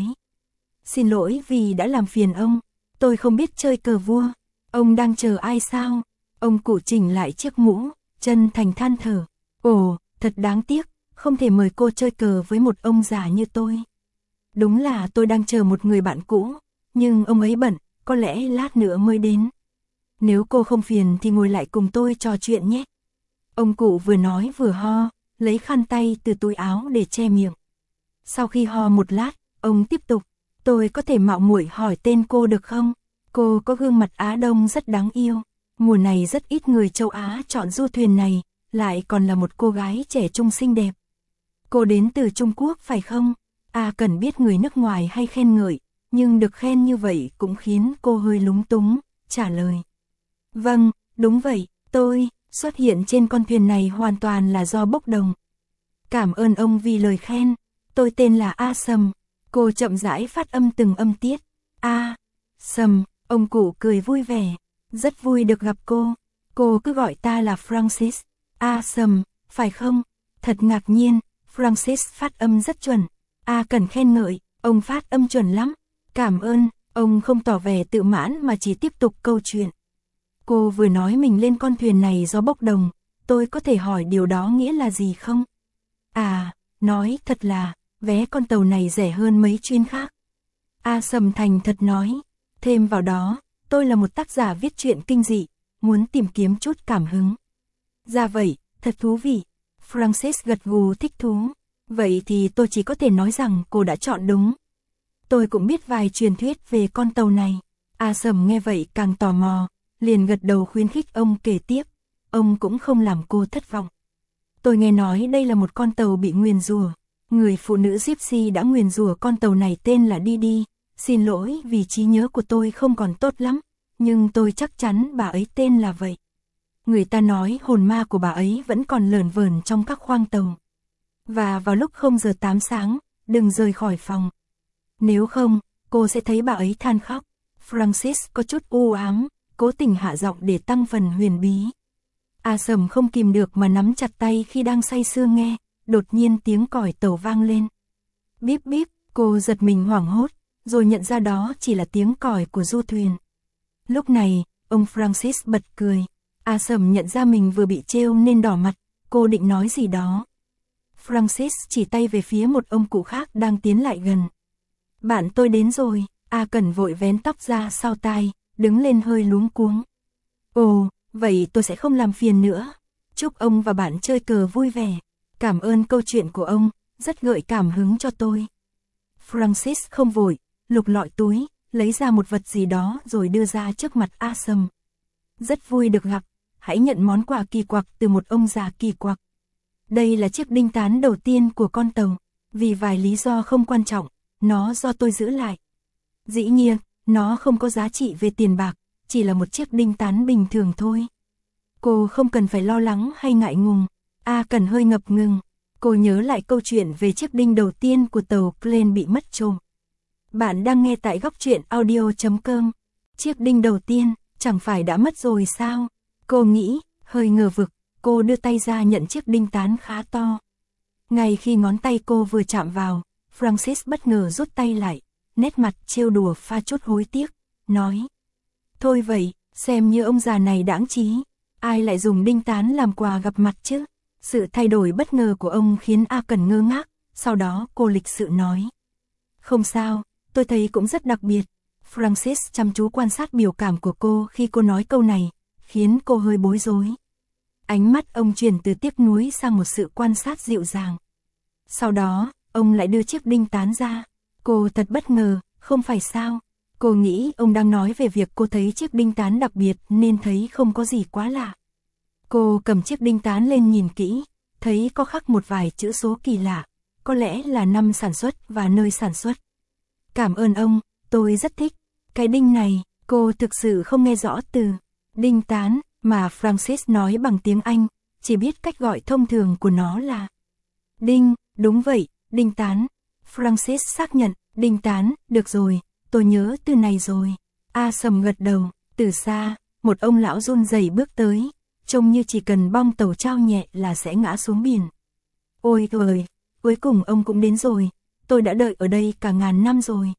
Xin lỗi vì đã làm phiền ông, tôi không biết chơi cờ vua. Ông đang chờ ai sao? Ông cụ chỉnh lại chiếc mũ, chân thành than thở. Ồ, thật đáng tiếc, không thể mời cô chơi cờ với một ông già như tôi. Đúng là tôi đang chờ một người bạn cũ, nhưng ông ấy bận, có lẽ lát nữa mới đến. Nếu cô không phiền thì ngồi lại cùng tôi trò chuyện nhé. Ông cụ vừa nói vừa ho, lấy khăn tay từ túi áo để che miệng. Sau khi ho một lát, ông tiếp tục. Tôi có thể mạo muội hỏi tên cô được không? Cô có gương mặt Á Đông rất đáng yêu. Mùa này rất ít người châu Á chọn du thuyền này, lại còn là một cô gái trẻ trung xinh đẹp. Cô đến từ Trung Quốc phải không? Cần biết người nước ngoài hay khen ngợi, nhưng được khen như vậy cũng khiến cô hơi lúng túng, trả lời. Vâng, đúng vậy, tôi xuất hiện trên con thuyền này hoàn toàn là do bốc đồng. Cảm ơn ông vì lời khen, tôi tên là A Sầm. Cô chậm rãi phát âm từng âm tiết. A Sầm, ông cụ cười vui vẻ. Rất vui được gặp cô cứ gọi ta là Francis. A Sầm, phải không? Thật ngạc nhiên, Francis phát âm rất chuẩn. Cần khen ngợi, ông phát âm chuẩn lắm. Cảm ơn, ông không tỏ vẻ tự mãn mà chỉ tiếp tục câu chuyện. Cô vừa nói mình lên con thuyền này do bốc đồng, tôi có thể hỏi điều đó nghĩa là gì không? Nói thật là, vé con tàu này rẻ hơn mấy chuyến khác. A Sầm thành thật nói, thêm vào đó, tôi là một tác giả viết truyện kinh dị, muốn tìm kiếm chút cảm hứng. Dạ vậy, thật thú vị. Francis gật gù thích thú. Vậy thì tôi chỉ có thể nói rằng cô đã chọn đúng. Tôi cũng biết vài truyền thuyết về con tàu này. A Sầm nghe vậy càng tò mò, liền gật đầu khuyến khích ông kể tiếp. Ông cũng không làm cô thất vọng. Tôi nghe nói đây là một con tàu bị nguyền rủa. Người phụ nữ Gypsy đã nguyền rủa con tàu này tên là Didi. Xin lỗi vì trí nhớ của tôi không còn tốt lắm, nhưng tôi chắc chắn bà ấy tên là vậy. Người ta nói hồn ma của bà ấy vẫn còn lởn vởn trong các khoang tàu. Và vào lúc 0 giờ 8 sáng, đừng rời khỏi phòng. Nếu không, cô sẽ thấy bà ấy than khóc. Francis có chút u ám, cố tình hạ giọng để tăng phần huyền bí. Sầm không kìm được mà nắm chặt tay khi đang say sưa nghe, đột nhiên tiếng còi tàu vang lên. Bíp bíp, cô giật mình hoảng hốt, rồi nhận ra đó chỉ là tiếng còi của du thuyền. Lúc này, ông Francis bật cười. Sầm nhận ra mình vừa bị trêu nên đỏ mặt, cô định nói gì đó. Francis chỉ tay về phía một ông cụ khác đang tiến lại gần. Bạn tôi đến rồi. Cần vội vén tóc ra sau tai, đứng lên hơi luống cuống. Ồ, vậy tôi sẽ không làm phiền nữa. Chúc ông và bạn chơi cờ vui vẻ. Cảm ơn câu chuyện của ông, rất gợi cảm hứng cho tôi. Francis không vội, lục lọi túi, lấy ra một vật gì đó rồi đưa ra trước mặt Sầm. Rất vui được gặp, hãy nhận món quà kỳ quặc từ một ông già kỳ quặc. Đây là chiếc đinh tán đầu tiên của con tàu, vì vài lý do không quan trọng, nó do tôi giữ lại. Dĩ nhiên, nó không có giá trị về tiền bạc, chỉ là một chiếc đinh tán bình thường thôi. Cô không cần phải lo lắng hay ngại ngùng. Cần hơi ngập ngừng. Cô nhớ lại câu chuyện về chiếc đinh đầu tiên của tàu Glen bị mất trộm. Bạn đang nghe tại góc truyện audio.com. Chiếc đinh đầu tiên, chẳng phải đã mất rồi sao? Cô nghĩ, hơi ngờ vực, cô đưa tay ra nhận chiếc đinh tán khá to. Ngay khi ngón tay cô vừa chạm vào, Francis bất ngờ rút tay lại, nét mặt trêu đùa pha chút hối tiếc, nói. Thôi vậy, xem như ông già này đãng trí, ai lại dùng đinh tán làm quà gặp mặt chứ? Sự thay đổi bất ngờ của ông khiến Cần ngơ ngác, sau đó cô lịch sự nói. Không sao, tôi thấy cũng rất đặc biệt. Francis chăm chú quan sát biểu cảm của cô khi cô nói câu này, khiến cô hơi bối rối. Ánh mắt ông chuyển từ tiếc nuối sang một sự quan sát dịu dàng. Sau đó, ông lại đưa chiếc đinh tán ra. Cô thật bất ngờ, không phải sao? Cô nghĩ ông đang nói về việc cô thấy chiếc đinh tán đặc biệt nên thấy không có gì quá lạ. Cô cầm chiếc đinh tán lên nhìn kỹ, thấy có khắc một vài chữ số kỳ lạ, có lẽ là năm sản xuất và nơi sản xuất. Cảm ơn ông, tôi rất thích. Cái đinh này, cô thực sự không nghe rõ từ đinh tán mà Francis nói bằng tiếng Anh, chỉ biết cách gọi thông thường của nó là đinh, đúng vậy, đinh tán. Francis xác nhận, đinh tán, được rồi, tôi nhớ từ này rồi. Sầm gật đầu, từ xa, một ông lão run rẩy bước tới, trông như chỉ cần bong tàu trao nhẹ là sẽ ngã xuống biển. Ôi trời, cuối cùng ông cũng đến rồi, tôi đã đợi ở đây cả ngàn năm rồi.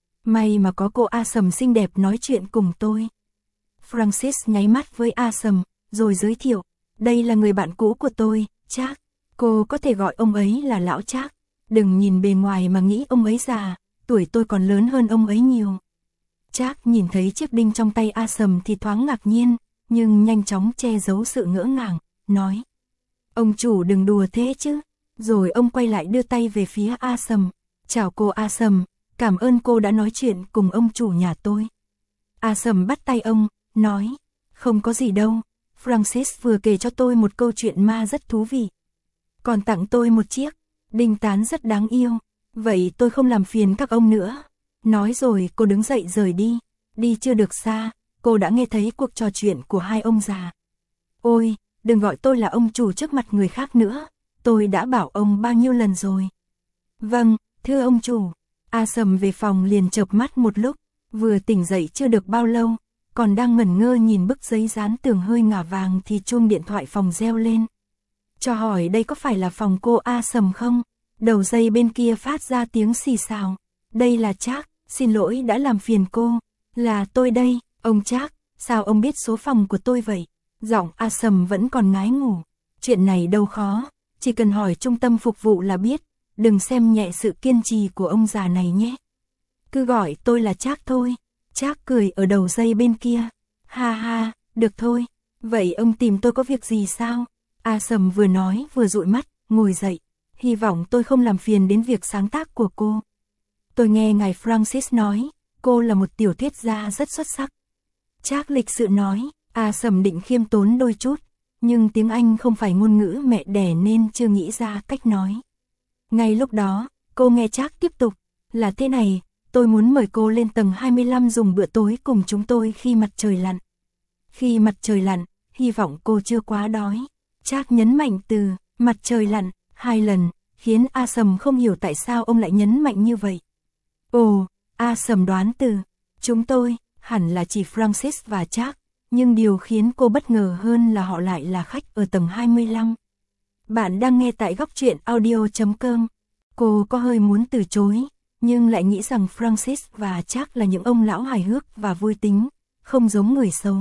May mà có cô Sầm xinh đẹp nói chuyện cùng tôi. Francis nháy mắt với Sầm, rồi giới thiệu, đây là người bạn cũ của tôi, Jack. Cô có thể gọi ông ấy là lão Jack. Đừng nhìn bề ngoài mà nghĩ ông ấy già, tuổi tôi còn lớn hơn ông ấy nhiều. Jack nhìn thấy chiếc đinh trong tay Sầm thì thoáng ngạc nhiên, nhưng nhanh chóng che giấu sự ngỡ ngàng, nói. Ông chủ đừng đùa thế chứ. Rồi ông quay lại đưa tay về phía Sầm. Chào cô Sầm, cảm ơn cô đã nói chuyện cùng ông chủ nhà tôi. Sầm bắt tay ông, nói. Không có gì đâu, Francis vừa kể cho tôi một câu chuyện ma rất thú vị. Còn tặng tôi một chiếc đinh tán rất đáng yêu. Vậy tôi không làm phiền các ông nữa. Nói rồi cô đứng dậy rời đi. Đi chưa được xa, cô đã nghe thấy cuộc trò chuyện của hai ông già. Ôi, đừng gọi tôi là ông chủ trước mặt người khác nữa. Tôi đã bảo ông bao nhiêu lần rồi. Vâng, thưa ông chủ. Sầm về phòng liền chợp mắt một lúc. Vừa tỉnh dậy chưa được bao lâu, còn đang ngẩn ngơ nhìn bức giấy dán tường hơi ngả vàng thì chuông điện thoại phòng reo lên. Cho hỏi đây có phải là phòng cô Sầm không? Đầu dây bên kia phát ra tiếng xì xào. Đây là Jack, xin lỗi đã làm phiền cô. Là tôi đây, ông Jack, sao ông biết số phòng của tôi vậy? Giọng Sầm vẫn còn ngái ngủ. Chuyện này đâu khó, chỉ cần hỏi trung tâm phục vụ là biết. Đừng xem nhẹ sự kiên trì của ông già này nhé. Cứ gọi tôi là Jack thôi. Jack cười ở đầu dây bên kia. Ha ha, được thôi. Vậy ông tìm tôi có việc gì sao? Sầm vừa nói vừa dụi mắt, ngồi dậy. Hy vọng tôi không làm phiền đến việc sáng tác của cô. Tôi nghe ngài Francis nói, cô là một tiểu thuyết gia rất xuất sắc. Jack lịch sự nói, Sầm định khiêm tốn đôi chút. nhưng tiếng Anh không phải ngôn ngữ mẹ đẻ nên chưa nghĩ ra cách nói. Ngay lúc đó, cô nghe Trác tiếp tục, là thế này, tôi muốn mời cô lên tầng 25 dùng bữa tối cùng chúng tôi khi mặt trời lặn. Khi mặt trời lặn, hy vọng cô chưa quá đói. Trác nhấn mạnh từ mặt trời lặn 2 lần, khiến A Sầm không hiểu tại sao ông lại nhấn mạnh như vậy. Ồ, A Sầm đoán từ chúng tôi, hẳn là chỉ Francis và Trác, nhưng điều khiến cô bất ngờ hơn là họ lại là khách ở tầng 25. Bạn đang nghe tại góc truyện audio.com. Cô có hơi muốn từ chối, nhưng lại nghĩ rằng Francis và Trác là những ông lão hài hước và vui tính, không giống người xấu.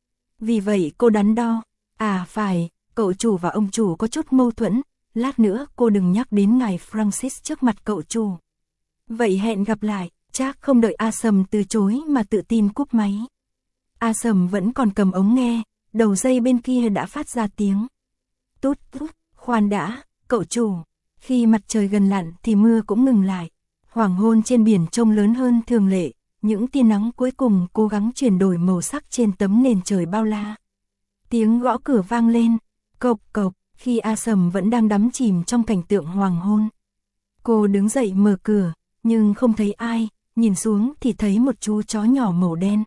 Vì vậy cô đắn đo, à phải, cậu chủ và ông chủ có chút mâu thuẫn, lát nữa cô đừng nhắc đến ngài Francis trước mặt cậu chủ. Vậy hẹn gặp lại. Trác không đợi A Sầm từ chối mà tự tin cúp máy. A Sầm vẫn còn cầm ống nghe, đầu dây bên kia đã phát ra tiếng. Tút tút, khoan đã, cậu chủ. Khi mặt trời gần lặn thì mưa cũng ngừng lại. Hoàng hôn trên biển trông lớn hơn thường lệ, những tia nắng cuối cùng cố gắng chuyển đổi màu sắc trên tấm nền trời bao la. Tiếng gõ cửa vang lên, cộc cộc, khi A Sầm vẫn đang đắm chìm trong cảnh tượng hoàng hôn. Cô đứng dậy mở cửa, nhưng không thấy ai. Nhìn xuống thì thấy một chú chó nhỏ màu đen.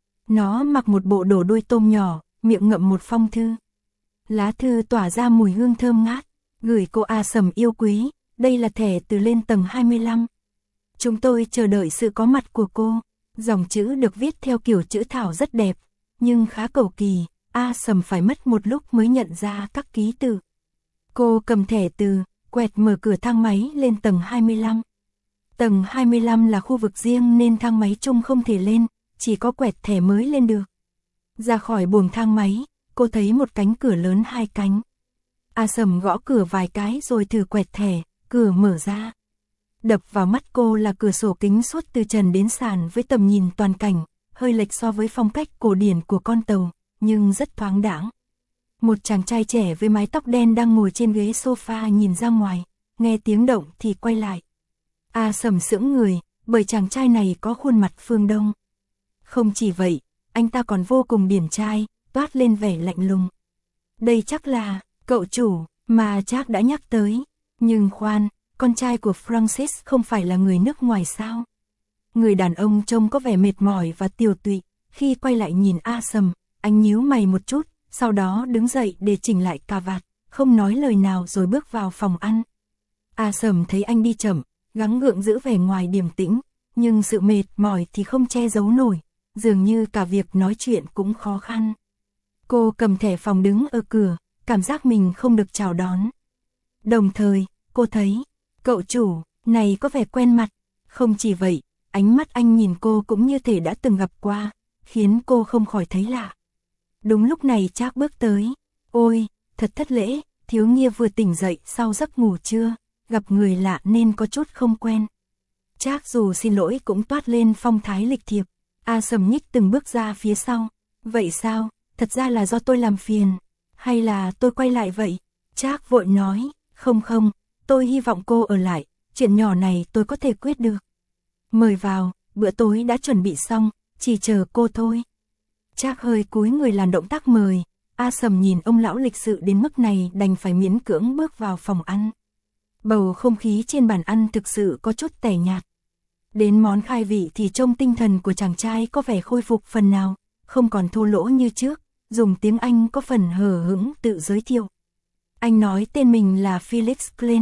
Nó mặc một bộ đồ đuôi tôm nhỏ, miệng ngậm một phong thư. Lá thư tỏa ra mùi hương thơm ngát. Gửi cô A Sầm yêu quý, đây là thẻ từ lên tầng 25. Chúng tôi chờ đợi sự có mặt của cô. Dòng chữ được viết theo kiểu chữ thảo rất đẹp, nhưng khá cầu kỳ. A Sầm phải mất một lúc mới nhận ra các ký tự. Cô cầm thẻ từ, quẹt mở cửa thang máy lên tầng 25. Tầng 25 là khu vực riêng nên thang máy chung không thể lên, chỉ có quẹt thẻ mới lên được. Ra khỏi buồng thang máy, cô thấy một cánh cửa lớn 2 cánh. A Sầm gõ cửa vài cái rồi thử quẹt thẻ, cửa mở ra. Đập vào mắt cô là cửa sổ kính suốt từ trần đến sàn với tầm nhìn toàn cảnh, hơi lệch so với phong cách cổ điển của con tàu, nhưng rất thoáng đãng. Một chàng trai trẻ với mái tóc đen đang ngồi trên ghế sofa nhìn ra ngoài, nghe tiếng động thì quay lại. A Sầm sững người, bởi chàng trai này có khuôn mặt phương Đông. Không chỉ vậy, anh ta còn vô cùng điển trai, toát lên vẻ lạnh lùng. Đây chắc là cậu chủ mà Trác đã nhắc tới. Nhưng khoan, con trai của Francis không phải là người nước ngoài sao? Người đàn ông trông có vẻ mệt mỏi và tiều tụy. Khi quay lại nhìn A Sầm, anh nhíu mày một chút, sau đó đứng dậy để chỉnh lại cà vạt, không nói lời nào rồi bước vào phòng ăn. A Sầm thấy anh đi chậm, gắng gượng giữ vẻ ngoài điềm tĩnh, nhưng sự mệt mỏi thì không che giấu nổi, dường như cả việc nói chuyện cũng khó khăn. Cô cầm thẻ phòng đứng ở cửa, cảm giác mình không được chào đón. Đồng thời, cô thấy, cậu chủ, này có vẻ quen mặt. Không chỉ vậy, ánh mắt anh nhìn cô cũng như thể đã từng gặp qua, khiến cô không khỏi thấy lạ. Đúng lúc này Trác bước tới. Ôi, thật thất lễ, thiếu nghĩa vừa tỉnh dậy sau giấc ngủ trưa, gặp người lạ nên có chút không quen. Trác dù xin lỗi cũng toát lên phong thái lịch thiệp. A Sầm nhích từng bước ra phía sau. Vậy sao, thật ra là do tôi làm phiền, hay là tôi quay lại vậy? Trác vội nói, không, tôi hy vọng cô ở lại, chuyện nhỏ này tôi có thể quyết được. Mời vào, bữa tối đã chuẩn bị xong, chỉ chờ cô thôi. Trác hơi cúi người làm động tác mời. A Sầm nhìn ông lão lịch sự đến mức này đành phải miễn cưỡng bước vào phòng ăn. Bầu không khí trên bàn ăn thực sự có chút tẻ nhạt. Đến món khai vị thì trông tinh thần của chàng trai có vẻ khôi phục phần nào, không còn thô lỗ như trước, dùng tiếng Anh có phần hờ hững tự giới thiệu. Anh nói tên mình là Felix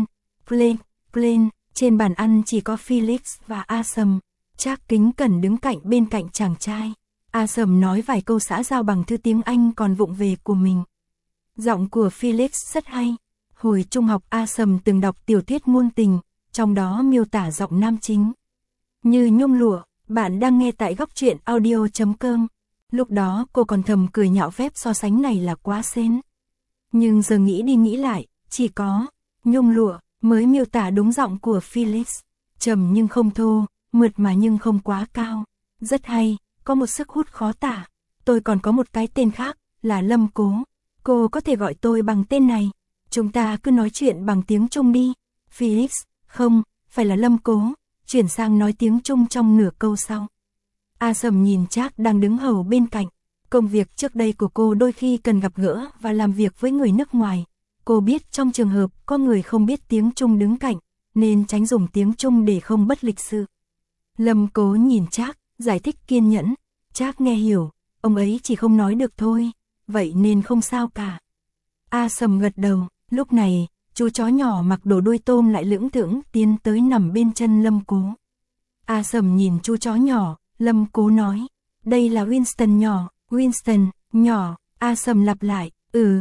Klein. Trên bàn ăn chỉ có Felix và A Sầm. Trác kính cẩn đứng bên cạnh chàng trai. A Sầm nói vài câu xã giao bằng thứ tiếng Anh còn vụng về của mình. Giọng của Felix rất hay. Hồi trung học A Sầm từng đọc tiểu thuyết ngôn tình, trong đó miêu tả giọng nam chính như nhung lụa. Bạn đang nghe tại góc truyện audio.com. Lúc đó cô còn thầm cười nhạo phép so sánh này là quá sến. Nhưng giờ nghĩ đi nghĩ lại, chỉ có nhung lụa mới miêu tả đúng giọng của Felix. Trầm nhưng không thô, mượt mà nhưng không quá cao. Rất hay, có một sức hút khó tả. Tôi còn có một cái tên khác, là Lâm Cố. Cô có thể gọi tôi bằng tên này. Chúng ta cứ nói chuyện bằng tiếng Trung đi. Felix, không, phải là Lâm Cố. Chuyển sang nói tiếng Trung trong nửa câu sau. A Sầm nhìn Trác đang đứng hầu bên cạnh. Công việc trước đây của cô đôi khi cần gặp gỡ và làm việc với người nước ngoài. Cô biết trong trường hợp có người không biết tiếng Trung đứng cạnh, nên tránh dùng tiếng Trung để không bất lịch sự. Lâm Cố nhìn Trác, giải thích kiên nhẫn. Trác nghe hiểu, ông ấy chỉ không nói được thôi, vậy nên không sao cả. A Sầm gật đầu, lúc này, chú chó nhỏ mặc đồ đuôi tôm lại lững thững tiến tới nằm bên chân Lâm Cố. A Sầm nhìn chú chó nhỏ, Lâm Cố nói, đây là Winston nhỏ, Winston, nhỏ, A Sầm lặp lại,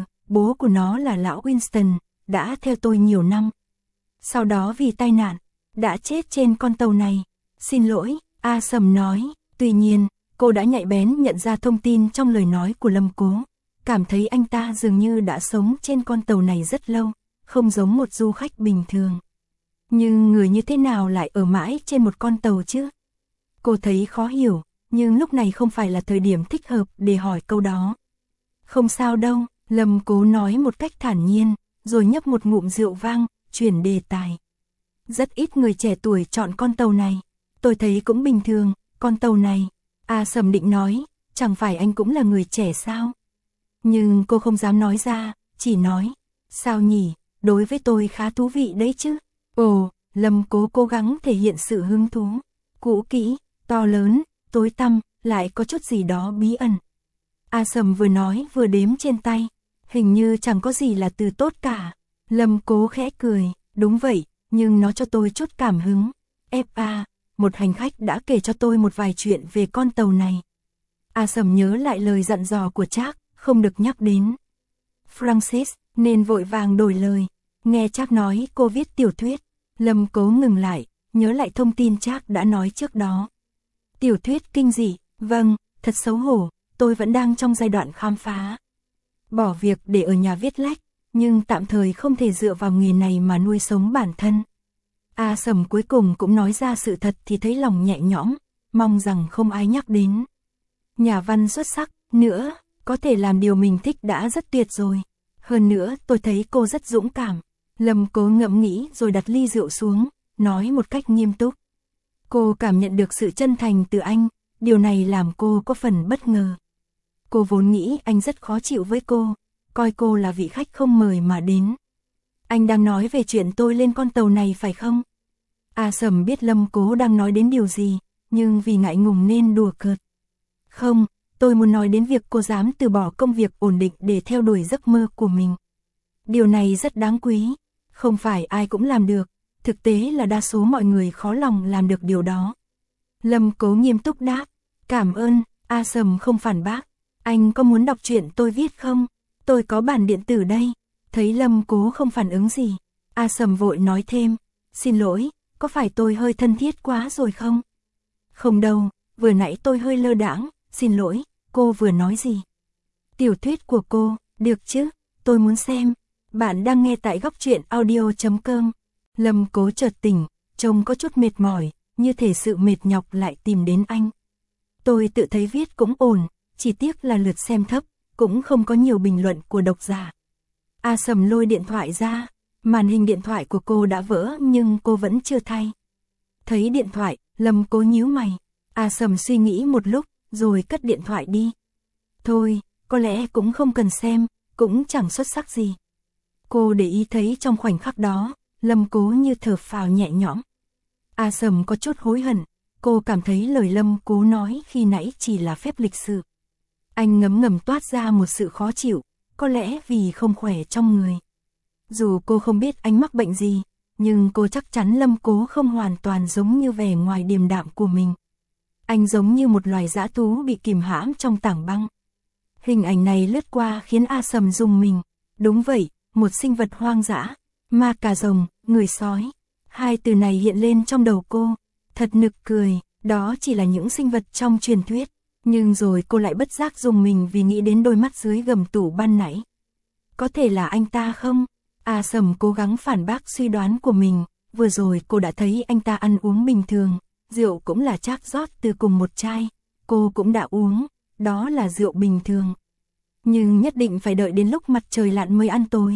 bố của nó là lão Winston, đã theo tôi nhiều năm. Sau đó vì tai nạn, đã chết trên con tàu này. Xin lỗi, A Sầm nói, tuy nhiên, cô đã nhạy bén nhận ra thông tin trong lời nói của Lâm Cố. Cảm thấy anh ta dường như đã sống trên con tàu này rất lâu, không giống một du khách bình thường. Nhưng người như thế nào lại ở mãi trên một con tàu chứ? Cô thấy khó hiểu, nhưng lúc này không phải là thời điểm thích hợp để hỏi câu đó. Không sao đâu, Lâm Cố nói một cách thản nhiên, rồi nhấp một ngụm rượu vang, chuyển đề tài. Rất ít người trẻ tuổi chọn con tàu này. Tôi thấy cũng bình thường, con tàu này. A Sầm định nói, chẳng phải anh cũng là người trẻ sao? Nhưng cô không dám nói ra, chỉ nói, sao nhỉ, đối với tôi khá thú vị đấy chứ. Ồ, Lâm Cố cố gắng thể hiện sự hứng thú. Cũ kỹ, to lớn, tối tăm, lại có chút gì đó bí ẩn. A Sầm vừa nói vừa đếm trên tay, hình như chẳng có gì là từ tốt cả. Lâm Cố khẽ cười, đúng vậy, nhưng nó cho tôi chút cảm hứng. F.A. Một hành khách đã kể cho tôi một vài chuyện về con tàu này. A Sầm nhớ lại lời dặn dò của Trác, không được nhắc đến Francis, nên vội vàng đổi lời. Nghe Trác nói cô viết tiểu thuyết, Lâm Cố ngừng lại, nhớ lại thông tin Trác đã nói trước đó. Tiểu thuyết kinh dị, vâng, thật xấu hổ, tôi vẫn đang trong giai đoạn khám phá. Bỏ việc để ở nhà viết lách, nhưng tạm thời không thể dựa vào nghề này mà nuôi sống bản thân. A Sầm cuối cùng cũng nói ra sự thật thì thấy lòng nhẹ nhõm, mong rằng không ai nhắc đến. Nhà văn xuất sắc, nữa, có thể làm điều mình thích đã rất tuyệt rồi. Hơn nữa tôi thấy cô rất dũng cảm. Lâm Cố ngẫm nghĩ rồi đặt ly rượu xuống, nói một cách nghiêm túc. Cô cảm nhận được sự chân thành từ anh, điều này làm cô có phần bất ngờ. Cô vốn nghĩ anh rất khó chịu với cô, coi cô là vị khách không mời mà đến. Anh đang nói về chuyện tôi lên con tàu này phải không? A Sầm biết Lâm Cố đang nói đến điều gì, nhưng vì ngại ngùng nên đùa cợt. Không, tôi muốn nói đến việc cô dám từ bỏ công việc ổn định để theo đuổi giấc mơ của mình. Điều này rất đáng quý, không phải ai cũng làm được, thực tế là đa số mọi người khó lòng làm được điều đó. Lâm Cố nghiêm túc đáp, cảm ơn. A Sầm không phản bác, anh có muốn đọc truyện tôi viết không? Tôi có bản điện tử đây. Thấy Lâm Cố không phản ứng gì, A Sầm vội nói thêm, xin lỗi, có phải tôi hơi thân thiết quá rồi không? Không đâu, vừa nãy tôi hơi lơ đãng, xin lỗi, cô vừa nói gì? Tiểu thuyết của cô, được chứ, tôi muốn xem. Bạn đang nghe tại góc truyện audio.com. Lâm Cố chợt tỉnh, trông có chút mệt mỏi, như thể sự mệt nhọc lại tìm đến anh. Tôi tự thấy viết cũng ổn, chỉ tiếc là lượt xem thấp, cũng không có nhiều bình luận của độc giả. A Sầm lôi điện thoại ra, màn hình điện thoại của cô đã vỡ nhưng cô vẫn chưa thay. Thấy điện thoại, Lâm Cố nhíu mày. A Sầm suy nghĩ một lúc, rồi cất điện thoại đi. Thôi, có lẽ cũng không cần xem, cũng chẳng xuất sắc gì. Cô để ý thấy trong khoảnh khắc đó, Lâm Cố như thở phào nhẹ nhõm. A Sầm có chút hối hận, cô cảm thấy lời Lâm Cố nói khi nãy chỉ là phép lịch sự. Anh ngấm ngầm toát ra một sự khó chịu, có lẽ vì không khỏe trong người. Dù cô không biết anh mắc bệnh gì, nhưng cô chắc chắn Lâm Cố không hoàn toàn giống như vẻ ngoài điềm đạm của mình. Anh giống như một loài dã thú bị kìm hãm trong tảng băng. Hình ảnh này lướt qua khiến A Sầm rùng mình. Đúng vậy, một sinh vật hoang dã, ma cà rồng, người sói. Hai từ này hiện lên trong đầu cô, thật nực cười, đó chỉ là những sinh vật trong truyền thuyết. Nhưng rồi cô lại bất giác rùng mình vì nghĩ đến đôi mắt dưới gầm tủ ban nãy. Có thể là anh ta không? A Sầm cố gắng phản bác suy đoán của mình, vừa rồi cô đã thấy anh ta ăn uống bình thường, rượu cũng là Trác rót từ cùng một chai, cô cũng đã uống, đó là rượu bình thường. Nhưng nhất định phải đợi đến lúc mặt trời lặn mới ăn tối.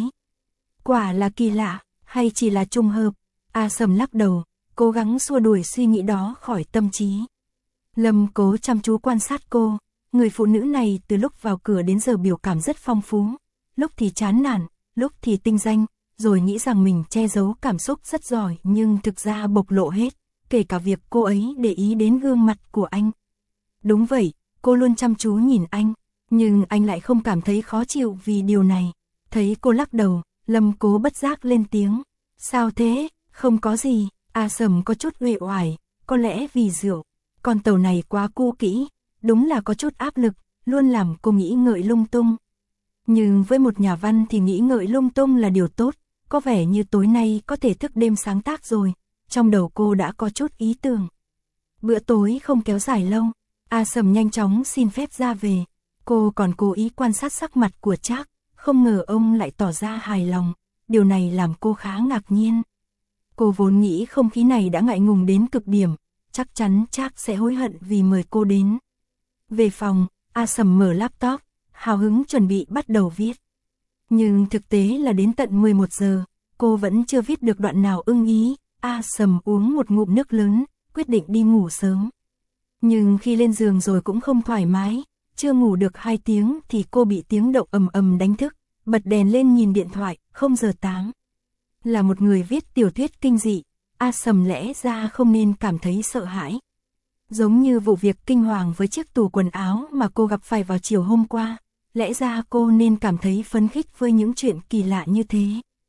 Quả là kỳ lạ, hay chỉ là trùng hợp? A Sầm lắc đầu, cố gắng xua đuổi suy nghĩ đó khỏi tâm trí. Lâm Cố chăm chú quan sát cô, Người phụ nữ này từ lúc vào cửa đến giờ biểu cảm rất phong phú, lúc thì chán nản, lúc thì tinh danh, rồi nghĩ rằng mình che giấu cảm xúc rất giỏi nhưng thực ra bộc lộ hết, kể cả việc cô ấy để ý đến gương mặt của anh. Đúng vậy, cô luôn chăm chú nhìn anh, nhưng anh lại không cảm thấy khó chịu vì điều này. Thấy cô lắc đầu, Lâm cố bất giác lên tiếng. Sao thế, không có gì. A Sầm có chút uể oải, có lẽ vì rượu. Con tàu này quá cũ kỹ, đúng là có chút áp lực, luôn làm cô nghĩ ngợi lung tung. Nhưng với một nhà văn thì nghĩ ngợi lung tung là điều tốt, có vẻ như tối nay có thể thức đêm sáng tác rồi. Trong đầu cô đã có chút ý tưởng. Bữa tối không kéo dài lâu, A Sầm nhanh chóng xin phép ra về. Cô còn cố ý quan sát sắc mặt của Trác, không ngờ ông lại tỏ ra hài lòng. Điều này làm cô khá ngạc nhiên. Cô vốn nghĩ không khí này đã ngại ngùng đến cực điểm, chắc chắn Trác sẽ hối hận vì mời cô đến. Về phòng, A Sầm mở laptop, hào hứng chuẩn bị bắt đầu viết. Nhưng thực tế là đến tận 11 giờ, cô vẫn chưa viết được đoạn nào ưng ý. A Sầm uống một ngụm nước lớn, quyết định đi ngủ sớm. Nhưng khi lên giường rồi cũng không thoải mái, chưa ngủ được 2 tiếng thì cô bị tiếng động ầm ầm đánh thức, bật đèn lên nhìn điện thoại, 0 giờ 8. Là một người viết tiểu thuyết kinh dị, A Sầm lẽ ra không nên cảm thấy sợ hãi. Giống như vụ việc kinh hoàng với chiếc tủ quần áo mà cô gặp phải vào chiều hôm qua, lẽ ra cô nên cảm thấy phấn khích với những chuyện kỳ lạ như thế.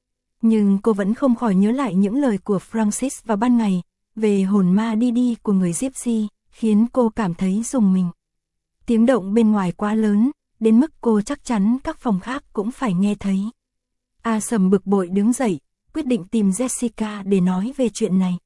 Nhưng cô vẫn không khỏi nhớ lại những lời của Francis vào ban ngày, về hồn ma đi đi của người Gypsy, khiến cô cảm thấy rùng mình. Tiếng động bên ngoài quá lớn, đến mức cô chắc chắn các phòng khác cũng phải nghe thấy. A Sầm bực bội đứng dậy, quyết định tìm Jessica để nói về chuyện này.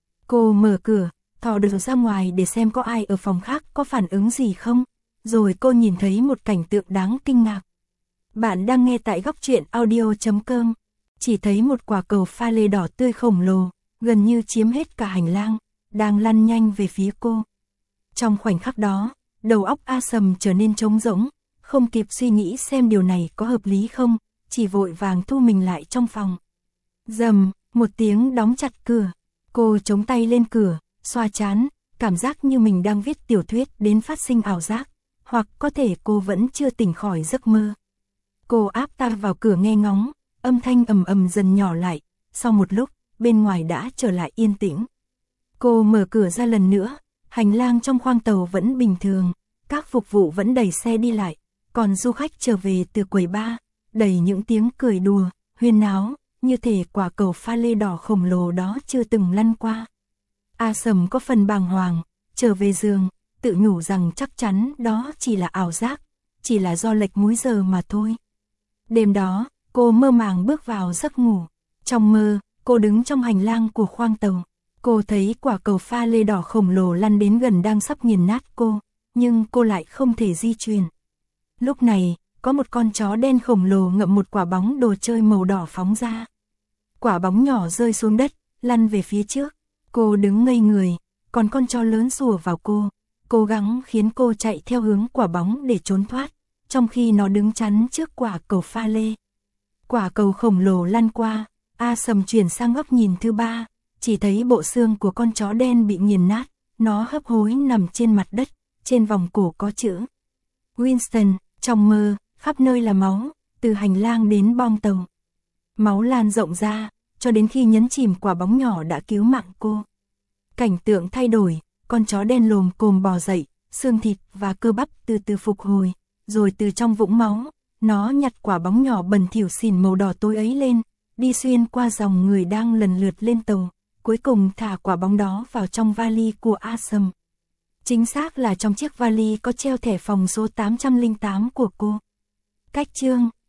Cô mở cửa, thò đầu ra ngoài để xem có ai ở phòng khác có phản ứng gì không. Rồi cô nhìn thấy một cảnh tượng đáng kinh ngạc. Bạn đang nghe tại góc truyện audio.com. Chỉ thấy một quả cầu pha lê đỏ tươi khổng lồ, gần như chiếm hết cả hành lang, đang lăn nhanh về phía cô. Trong khoảnh khắc đó, đầu óc A Sầm trở nên trống rỗng, không kịp suy nghĩ xem điều này có hợp lý không, chỉ vội vàng thu mình lại trong phòng. Rầm, một tiếng đóng chặt cửa. Cô chống tay lên cửa, xoa trán, cảm giác như mình đang viết tiểu thuyết đến phát sinh ảo giác, hoặc có thể cô vẫn chưa tỉnh khỏi giấc mơ. Cô áp tai vào cửa nghe ngóng, âm thanh ầm ầm dần nhỏ lại, sau một lúc, bên ngoài đã trở lại yên tĩnh. Cô mở cửa ra lần nữa, hành lang trong khoang tàu vẫn bình thường, các phục vụ vẫn đẩy xe đi lại, còn du khách trở về từ quầy bar, đầy những tiếng cười đùa, huyên náo, như thể quả cầu pha lê đỏ khổng lồ đó chưa từng lăn qua. A Sầm có phần bàng hoàng, trở về giường, tự nhủ rằng chắc chắn đó chỉ là ảo giác, chỉ là do lệch múi giờ mà thôi. Đêm đó, cô mơ màng bước vào giấc ngủ. Trong mơ, cô đứng trong hành lang của khoang tàu. Cô thấy quả cầu pha lê đỏ khổng lồ lăn đến gần đang sắp nghiền nát cô, nhưng cô lại không thể di chuyển. Lúc này, có một con chó đen khổng lồ ngậm một quả bóng đồ chơi màu đỏ phóng ra. Quả bóng nhỏ rơi xuống đất, lăn về phía trước. Cô đứng ngây người, còn con chó lớn sủa vào cô, cố gắng khiến cô chạy theo hướng quả bóng để trốn thoát, trong khi nó đứng chắn trước quả cầu pha lê. Quả cầu khổng lồ lăn qua, A Sầm chuyển sang góc nhìn thứ ba, chỉ thấy bộ xương của con chó đen bị nghiền nát, nó hấp hối nằm trên mặt đất, trên vòng cổ có chữ Winston. Trong mơ, khắp nơi là máu, từ hành lang đến bong tàu. Máu lan rộng ra, cho đến khi nhấn chìm quả bóng nhỏ đã cứu mạng cô. Cảnh tượng thay đổi, con chó đen lồm cồm bò dậy, xương thịt và cơ bắp từ từ phục hồi, rồi từ trong vũng máu, nó nhặt quả bóng nhỏ bẩn thỉu xỉn màu đỏ tối ấy lên, đi xuyên qua dòng người đang lần lượt lên tàu, cuối cùng thả quả bóng đó vào trong vali của A Sầm. Chính xác là trong chiếc vali có treo thẻ phòng số 808 của cô. Cách chương